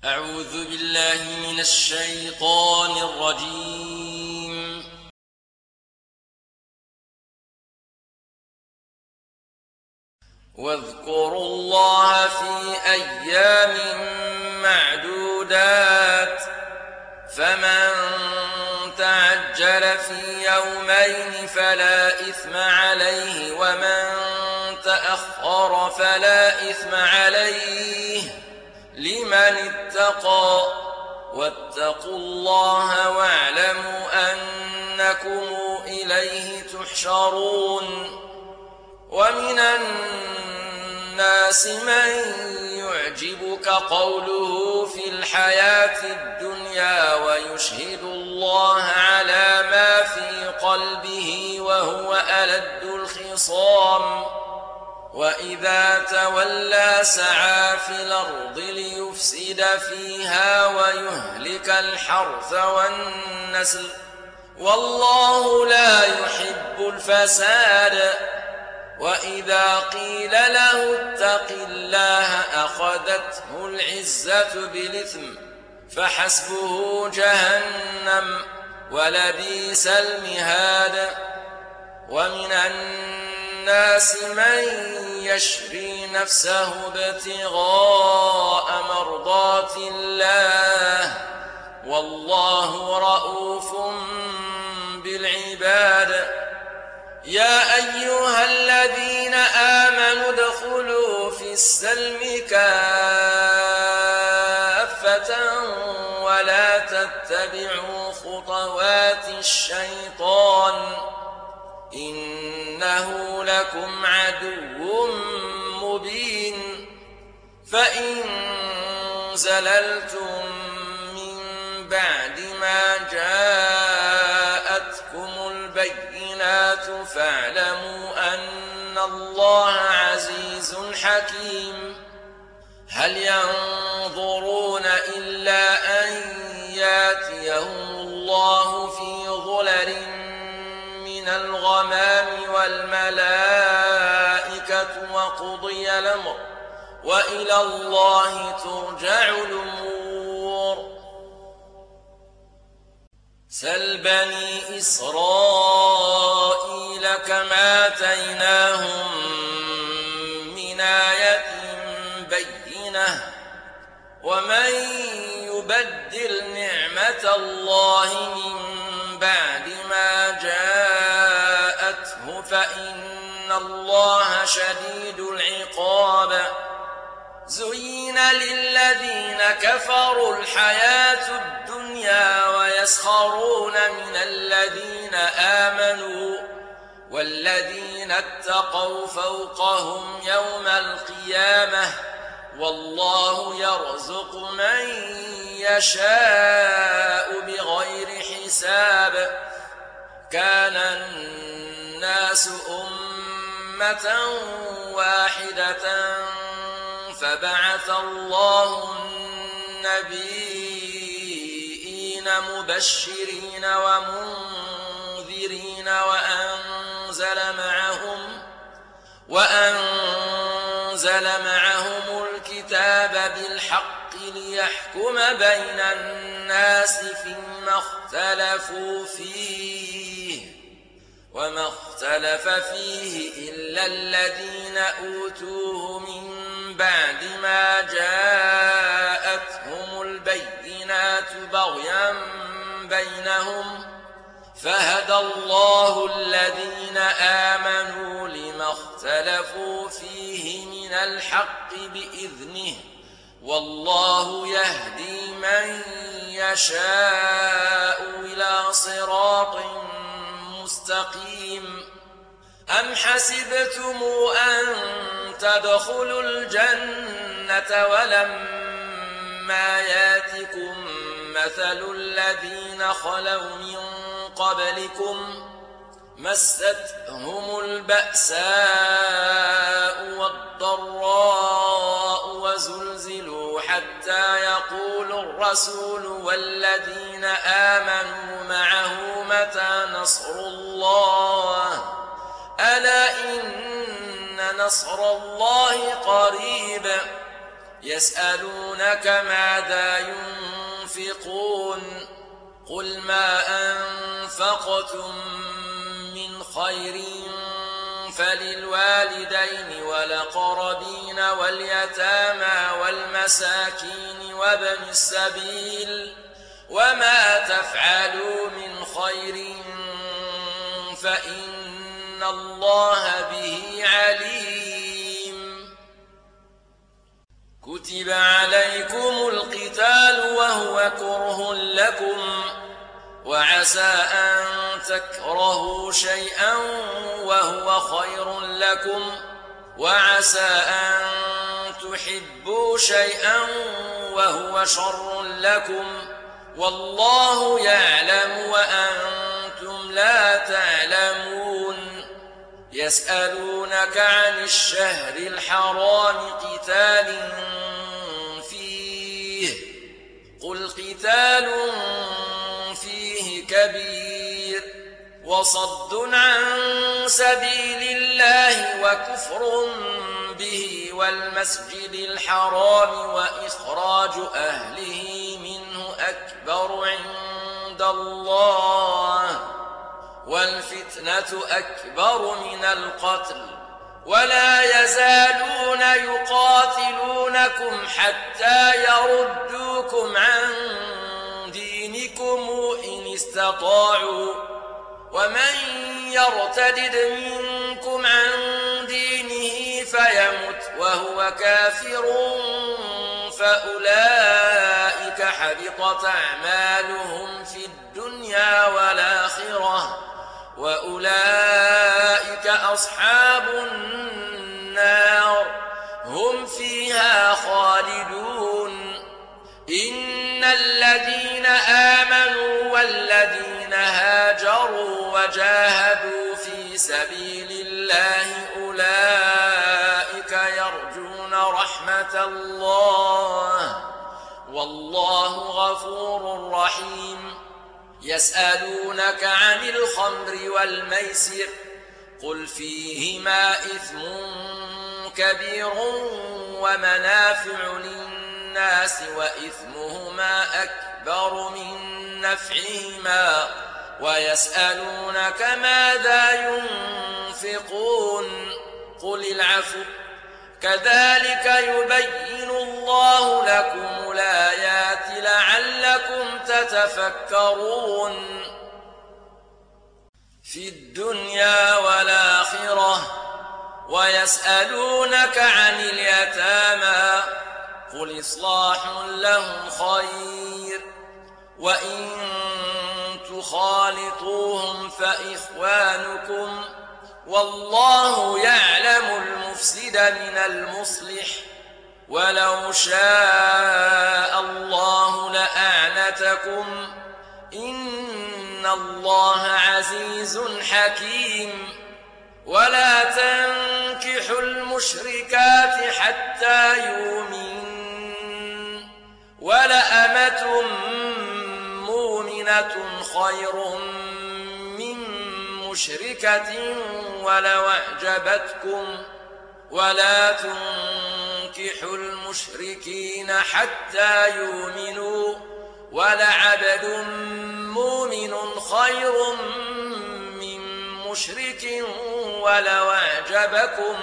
أعوذ بالله من الشيطان الرجيم. واذكروا الله في أيام معدودات، فمن تعجل في يومين فلا إثم عليه، ومن تأخر فلا إثم عليه لمن اتقى. واتقوا الله واعلموا أنكم إليه تحشرون. ومن الناس من يعجبك قوله في الحياة الدنيا ويشهد الله على ما في قلبه وهو ألد الخصام، وإذا تولى سعى في الأرض ليفسد فيها ويهلك الحرث والنسل، والله لا يحب الفساد. وإذا قيل له اتق الله أخذته العزة بالإثم فحسبه جهنم ولبئس المهاد. ومن الناس من يشري نفسه ابتغاء مرضات الله، والله رؤوف بالعباد. يا أيها الذين آمنوا ادخلوا في السلم كافة ولا تتبعوا خطوات الشيطان، إنه لكم عدو مبين. فإن زللتم من بعد ما جاءتكم البينات فاعلموا أن الله عزيز حكيم. هل ينظرون إلا أن ياتيهم الله في ظلل من الغمام والملائكة وقضي الأمر وإلى الله ترجع الأمور. سل بني إسرائيل كم آتيناهم من آية بينة، ومن يبدل نعمة الله من بعد ما جاءته فإن الله شديد العقاب. زين للذين كفروا الحياة الدنيا ويسخرون من الذين آمنوا، والذين اتقوا فوقهم يوم القيامة، والله يرزق من يشاء بغير حساب. كان الناس أمة واحدة فبعث الله النبيين مبشرين ومنذرين وأنزل معهم الكتاب بالحق ليحكم بين الناس فيما اختلفوا فيه، وما اختلف فيه إلا الذين أوتوه من بعد ما جاءتهم البينات بغيا بينهم، فهدى الله الذين آمنوا لما اختلفوا فيه من الحق بإذنه، والله يهدي من يشاء إلى صراط مستقيم. أم حسبتم أن تدخلوا الجنة ولما ياتكم مثل الذين خلوا من قبلكم مستهم البأساء والضراء وزلزلوا حتى يقول الرسول والذين آمنوا معه متى نصر الله، ألا إن نصر الله قريب. يسألونك ماذا ينفقون قل ما أنفقتم من خير فللوالدين والأقربين واليتامى والمساكين وابن السبيل وما تفعلوا من خير فإن الله به عليم. كتب عليكم القتال وهو كره لكم وعسى أن تكرهوا شيئا وهو خير لكم وعسى أن تحبوا شيئا وهو شر لكم والله يعلم وأنتم لا تعلمون. يسألونك عن الشهر الحرام قتال فيه قل قتال فيه كبير وصد عن سبيل الله وكفر به والمسجد الحرام وإخراج أهله منه أكبر عند الله والفتنة أكبر من القتل ولا يزالون يقاتلونكم حتى يردوكم عن دينكم إن استطاعوا ومن يرتدد منكم عن دينه فيمت وهو كافر فأولئك حبطت أعمالهم في الدنيا والآخرة وأولئك أصحاب النار هم فيها خالدون. إن الذين آمنوا والذين هاجروا وجاهدوا في سبيل الله أولئك يرجون رحمة الله والله غفور رحيم. يسألونك عن الخمر والميسر قل فيهما إثم كبير ومنافع للناس وإثمهما أكبر من نفعهما ويسألونك ماذا ينفقون قل العفو كذلك يبين الله لكم الآيات لعلكم تتفكرون. في الدنيا والآخرة ويسألونك عن اليتامى قل إصلاح لهم خير وإن تخالطوهم فإخوانكم والله يعلم المفسد من المصلح ولو شاء الله لأعنتكم إن الله عزيز حكيم. ولا تنكحوا المشركات حتى يؤمنن ولأمة مؤمنة خير من مشركة ولو أعجبتكم ولا تنكحوا المشركين حتى يؤمنوا ولعبد مؤمن خير من مشرك ولو أعجبكم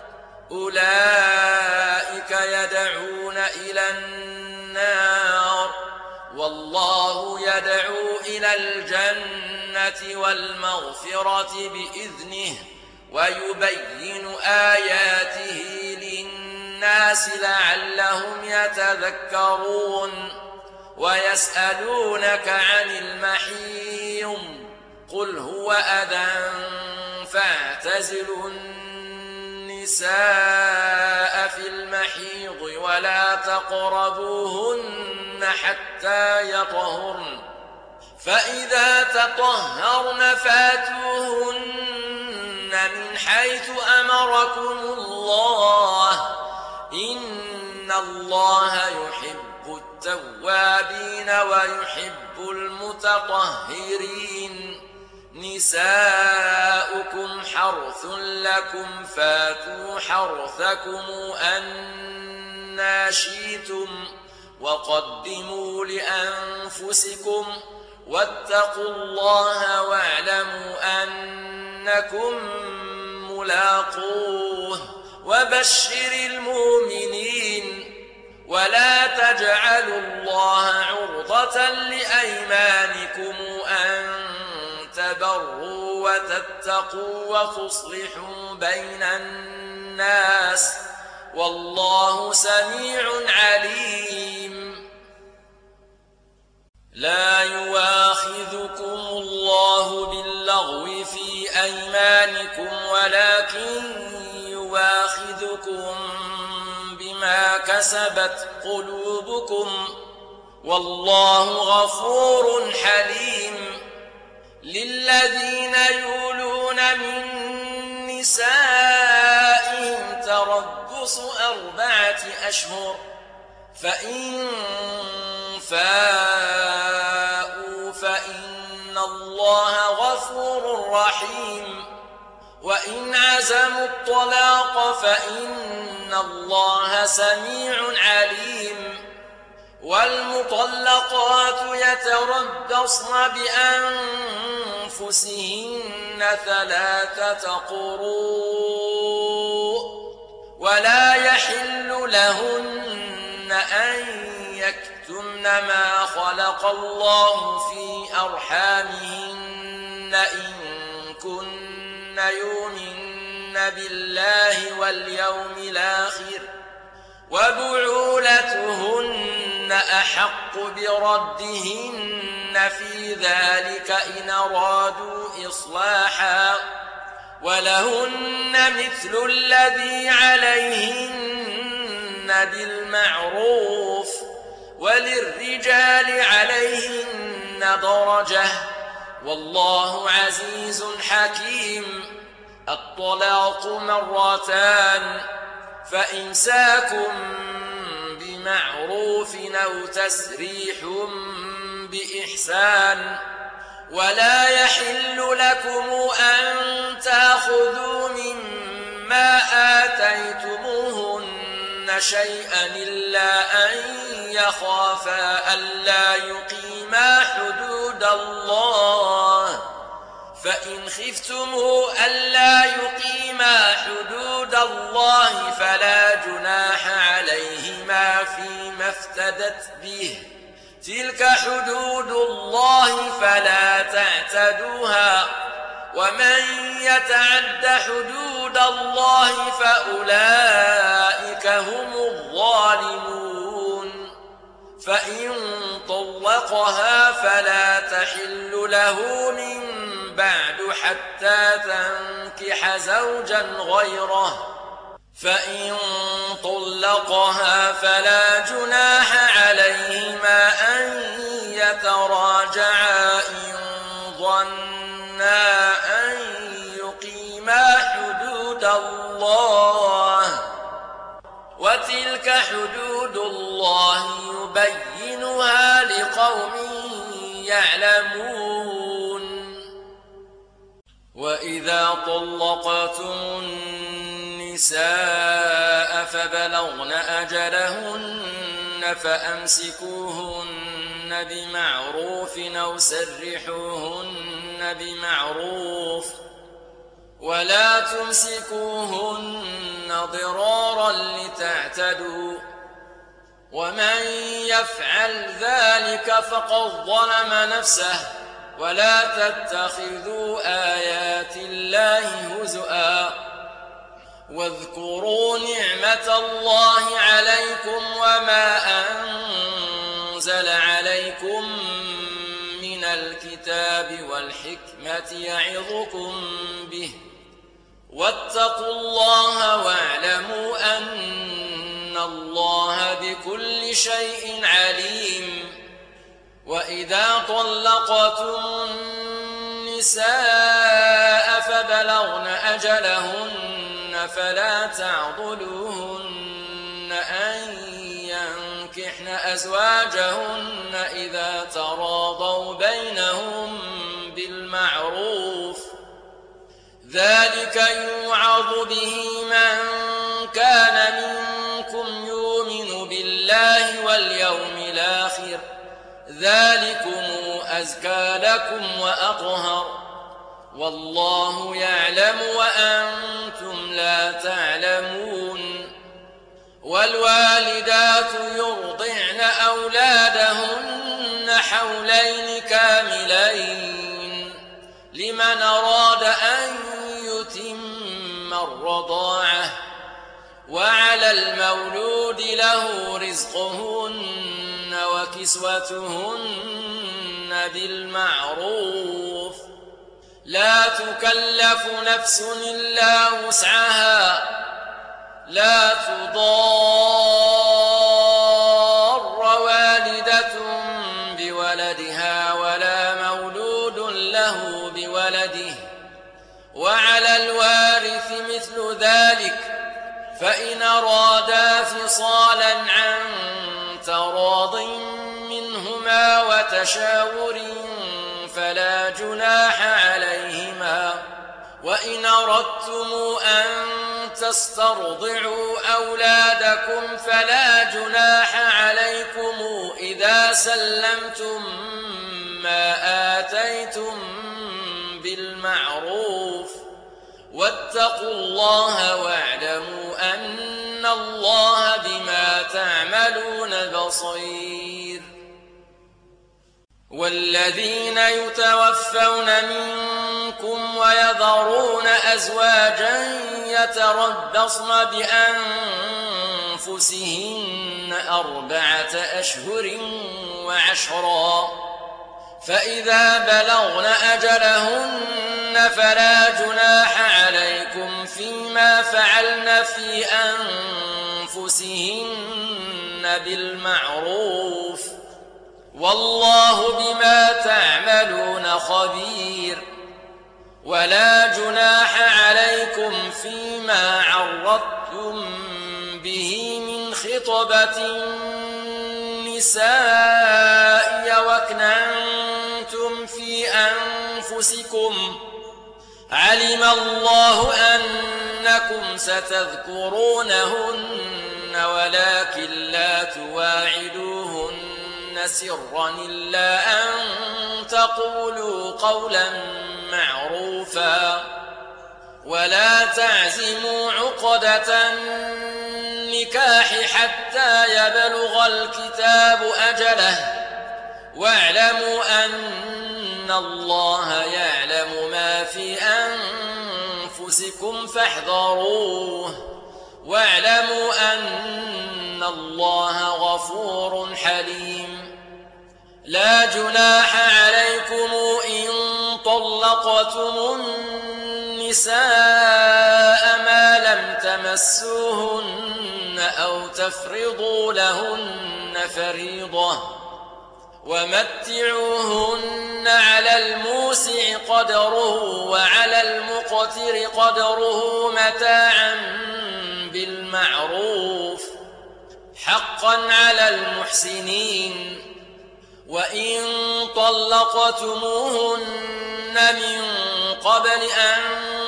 أولئك يدعون إلى النار والله يدعو إلى الجنة والمغفرة بإذنه ويبين آياته للناس لعلهم يتذكرون. ويسألونك عن المحيض قل هو أذى فاعتزلوا النساء في المحيض ولا تقربوهن حتى يطهرن فإذا تطهرن فاتوهن من حيث أمركم الله إن الله يحب التوابين ويحب المتطهرين. نساؤكم حرث لكم فاتوا حرثكم أن ما شئتم وقدموا لأنفسكم واتقوا الله واعلموا أنكم ملاقوه وبشر المؤمنين ولا تجعلوا الله عرضة لأيمانكم أن تبروا وتتقوا وتصلحوا بين الناس والله سميع عليم. لا يؤاخذكم الله باللغو في أيمانكم ولكن يؤاخذكم بما كسبت قلوبكم والله غفور حليم. للذين يولون من نسائهم تربص 4 أشهر فإن فاءوا فإن الله غفور رحيم وإن عزموا الطلاق فإن الله سميع عليم. والمطلقات يتربصن بأنفسهن 3 قروء ولا يحل لهن أن يكتمن ما خلق الله في أرحامهن إن كن يؤمن بالله واليوم الآخر وبعولتهن أحق بردهن في ذلك إن أرادوا إصلاحا ولهن مثل الذي عليهن بالمعروف وللرجال عليهن درجة والله عزيز حكيم. الطلاق 2 فإمساكم بمعروف أو تسريح بإحسان ولا يحل لكم أن تأخذوا مما آتيتموهن شيئا إلا أن يخافا ألا يقيما حدود الله فإن خفتموا ألا يقيما حدود الله فلا جناح عليهما فيما افتدت به تلك حدود الله فلا تعتدوها ومن يتعد حدود الله فأولئك هم الظالمون. فإن طلقها فلا تحل له من بعد حتى تنكح زوجا غيره فإن طلقها فلا جناح عليهما أن يتراجعا إن ظنا أن يقيما حدود الله وتلك حدود الله يبينها لقوم يعلمون. وإذا طلقتم النساء فبلغن أجلهن فأمسكوهن بمعروف أو سرحوهن بمعروف ولا تمسكوهن ضرارا لتعتدوا ومن يفعل ذلك فقد ظلم نفسه ولا تتخذوا آيات الله هزؤا واذكروا نعمة الله عليكم وما أنزل عليكم من الكتاب والحكمة يعظكم به واتقوا الله واعلموا أن الله بكل شيء عليم. وإذا طلقتم النساء فبلغن أجلهن فلا تعضلوهن أن ينكحن أزواجهن إذا تراضوا بينهم بالمعروف ذلك يوعظ به من كان منكم يؤمن بالله واليوم الآخر ذلكم أزكى لكم وأطهر والله يعلم وأنتم لا تعلمون. والوالدات يرضعن أولادهن حولين كاملين لمن أراد أن يتم الرضاعة وعلى المولود له رزقهن وكسوتهن بالمعروف لا تكلف نفس إلا وسعها لا تضار والدة بولدها ولا مولود له بولده وعلى الوارث مثل ذلك فإن أرادا فصالا عن تراض منهما وتشاور فلا جناح عليهما. وإن أردتم أن تسترضعوا أولادكم فلا جناح عليكم إذا سلمتم ما آتيتم بالمعروف واتقوا الله واعلموا أن الله بما تعملون بصير. والذين يتوفون منكم ويذرون أزواجا يتربصن بأنفسهن 4 أشهر وعشرا فإذا بلغن أجلهن فلا جناح عليكم فيما فعلن في أنفسهن بالمعروف والله بما تعملون خبير. ولا جناح عليكم فيما عرضتم به من خطبة النساء وأكننتم في أنفسكم علم الله أنكم ستذكرونهن ولكن لا تواعدوهن سرا إلا أن تقولوا قولا معروفا ولا تعزموا عقدة النكاح حتى يبلغ الكتاب أجله واعلموا أن الله يعلم ما في أنفسكم فاحذروه واعلموا أن الله غفور حليم. لا جناح عليكم إن طلقتم النساء ما لم تمسوهن أو تفرضوا لهن فريضة ومتعوهن على الموسع قدره وعلى المقتر قدره متاعا بالمعروف حقا على المحسنين. وإن طلقتموهن من قبل أن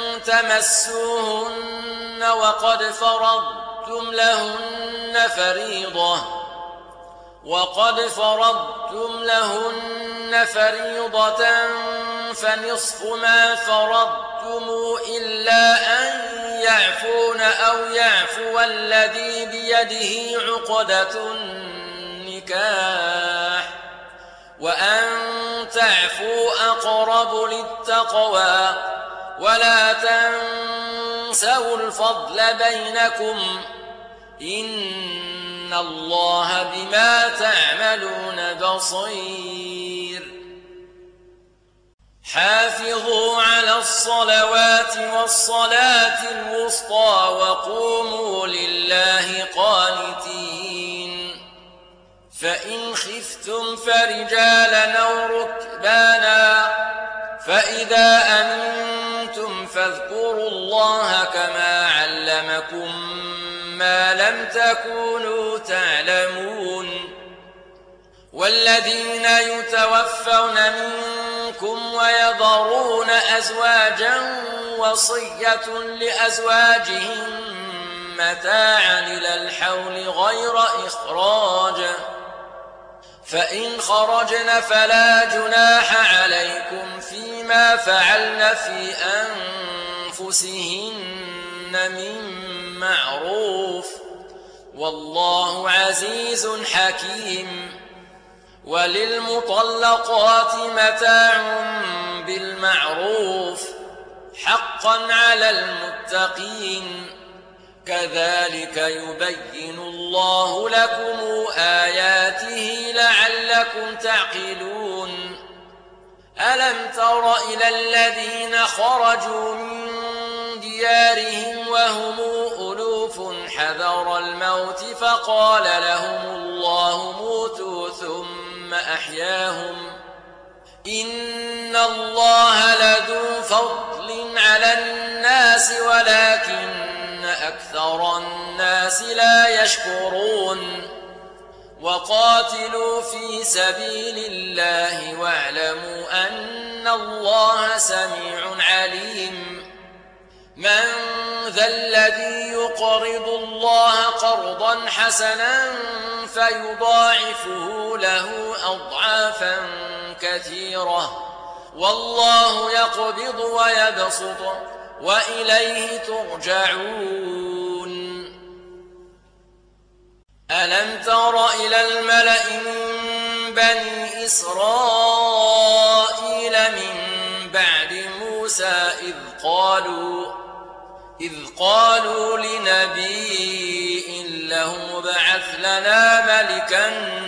تمسوهن وقد فرضتم لهن فريضة فنصف ما فرضتم إلا أن يعفون أو يعفو الذي بيده عقدة النكاح وأن تعفوا أقرب للتقوى ولا تنسوا الفضل بينكم إن الله بما تعملون بصير. حافظوا على الصلوات والصلاة الوسطى وقوموا لله قانتين. فإن خفتم فرجالا أو ركبانا فإذا أمنتم فاذكروا الله كما علمكم ما لم تكونوا تعلمون. والذين يتوفون منكم ويذرون أزواجا وصية لأزواجهم متاعا إلى الحول غير إخراج، فإن خرجن فلا جناح عليكم فيما فعلن في أنفسهن من معروف، والله عزيز حكيم. وللمطلقات متاع بالمعروف حقا على المتقين، كذلك يبين الله لكم آياته لعلكم تعقلون. ألم تر إلى الذين خرجوا من ديارهم وهم ألوف حذر الموت فقال لهم الله موتوا ثم أحياهم، إن الله لذو فضل على الناس ولكن أكثر الناس لا يشكرون. وقاتلوا في سبيل الله واعلموا أن الله سميع عليم. من ذا الذي يقرض الله قرضا حسنا فيضاعفه له أضعافا كثيرة، والله يقبض ويبسط وإليه ترجعون. ألم تر إلى الملأ من بني إسرائيل من بعد موسى إذ قالوا لنبي له ابعث لنا ملكا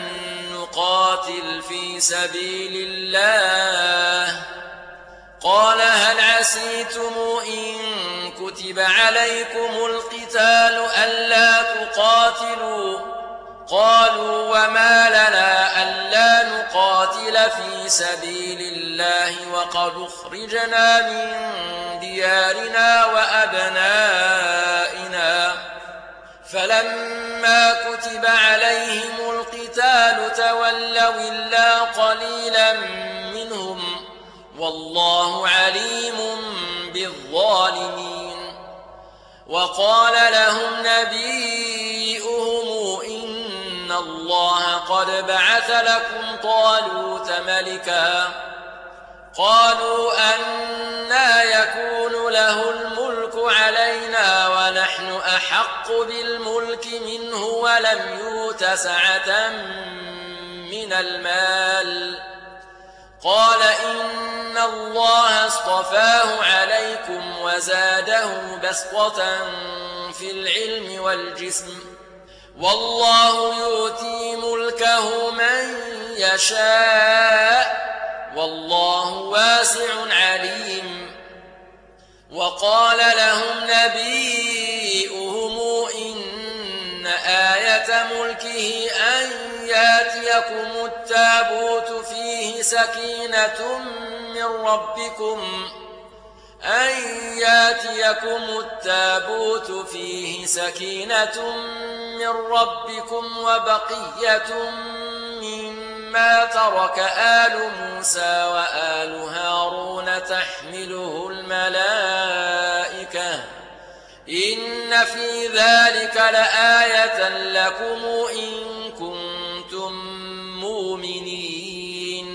نقاتل في سبيل الله، قال هل عسيتم إن كتب عليكم القتال ألا تقاتلوا؟ قالوا وما لنا ألا نقاتل في سبيل الله وقد أخرجنا من ديارنا وأبنائنا، فلما كتب عليهم القتال تولوا إلا قليلا منهم، والله عليم بالظالمين. وقال لهم نبيئهم إن الله قد بعث لكم طالوت ملكا، قالوا أنى يكون له الملك علينا ونحن أحق بالملك منه ولم يؤت سعة من المال، قال إن الله اصطفاه عليكم وزاده بسطة في العلم والجسم، والله يؤتي ملكه من يشاء والله واسع عليم. وقال لهم نبيئهم إن آية ملكه أن ياتيكم التابوت فيه سكينة من ربكم وبقية مما ترك آل موسى وآل هارون تحمله الملائكة، إن في ذلك لآية لكم إن كنتم مؤمنين.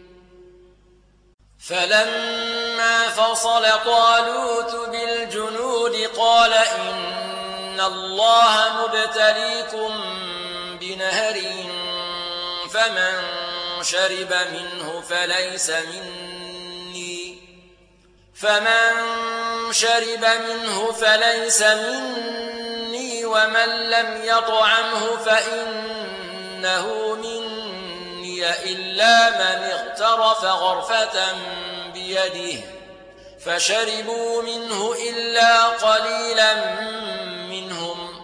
فلما فصل طالوت بالجنود قال إن الله مبتليكم بنهر فمن شرب منه فليس مني ومن لم يطعمه فإنه مني إلا من اغترف غرفة بيده، فشربوا منه إلا قليلا منهم،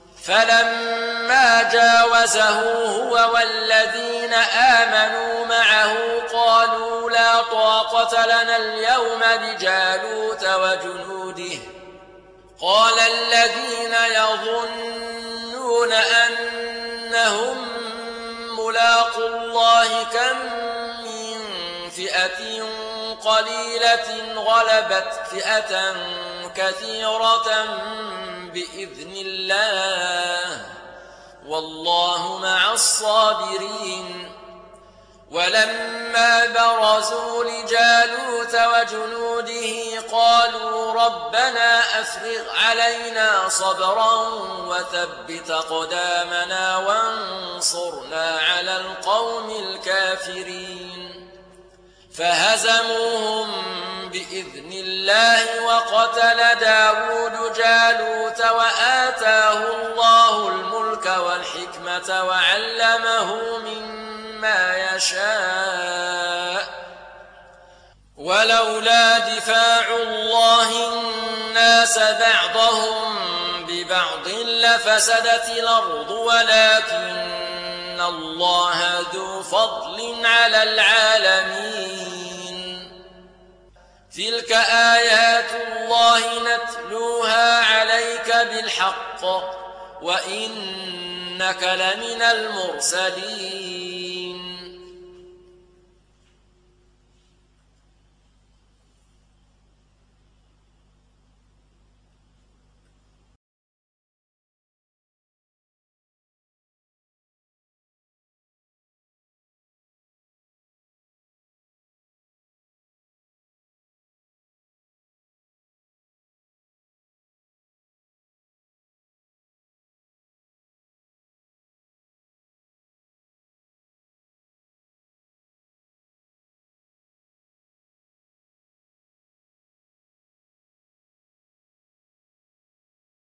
فلما جاوزه هو والذين آمنوا معه قالوا لا طاقة لنا اليوم بجالوت وجنوده، قال الذين يظنون أنهم ملاقو الله كم من فئة قليلة غلبت فئة كثيرة بإذن الله والله مع الصابرين. ولما برزوا لجالوت وجنوده قالوا ربنا أفرغ علينا صبرا وثبت أقدامنا وانصرنا على القوم الكافرين. فهزموهم بإذن الله وقتل داود جالوت وآتاه الله الملك والحكمة وعلمه مما يشاء. ولولا دفاع الله الناس بعضهم ببعض لفسدت الأرض ولكن الله ذو فضل على العالمين. تلك آيات الله نتلوها عليك بالحق وإنك لمن المرسلين.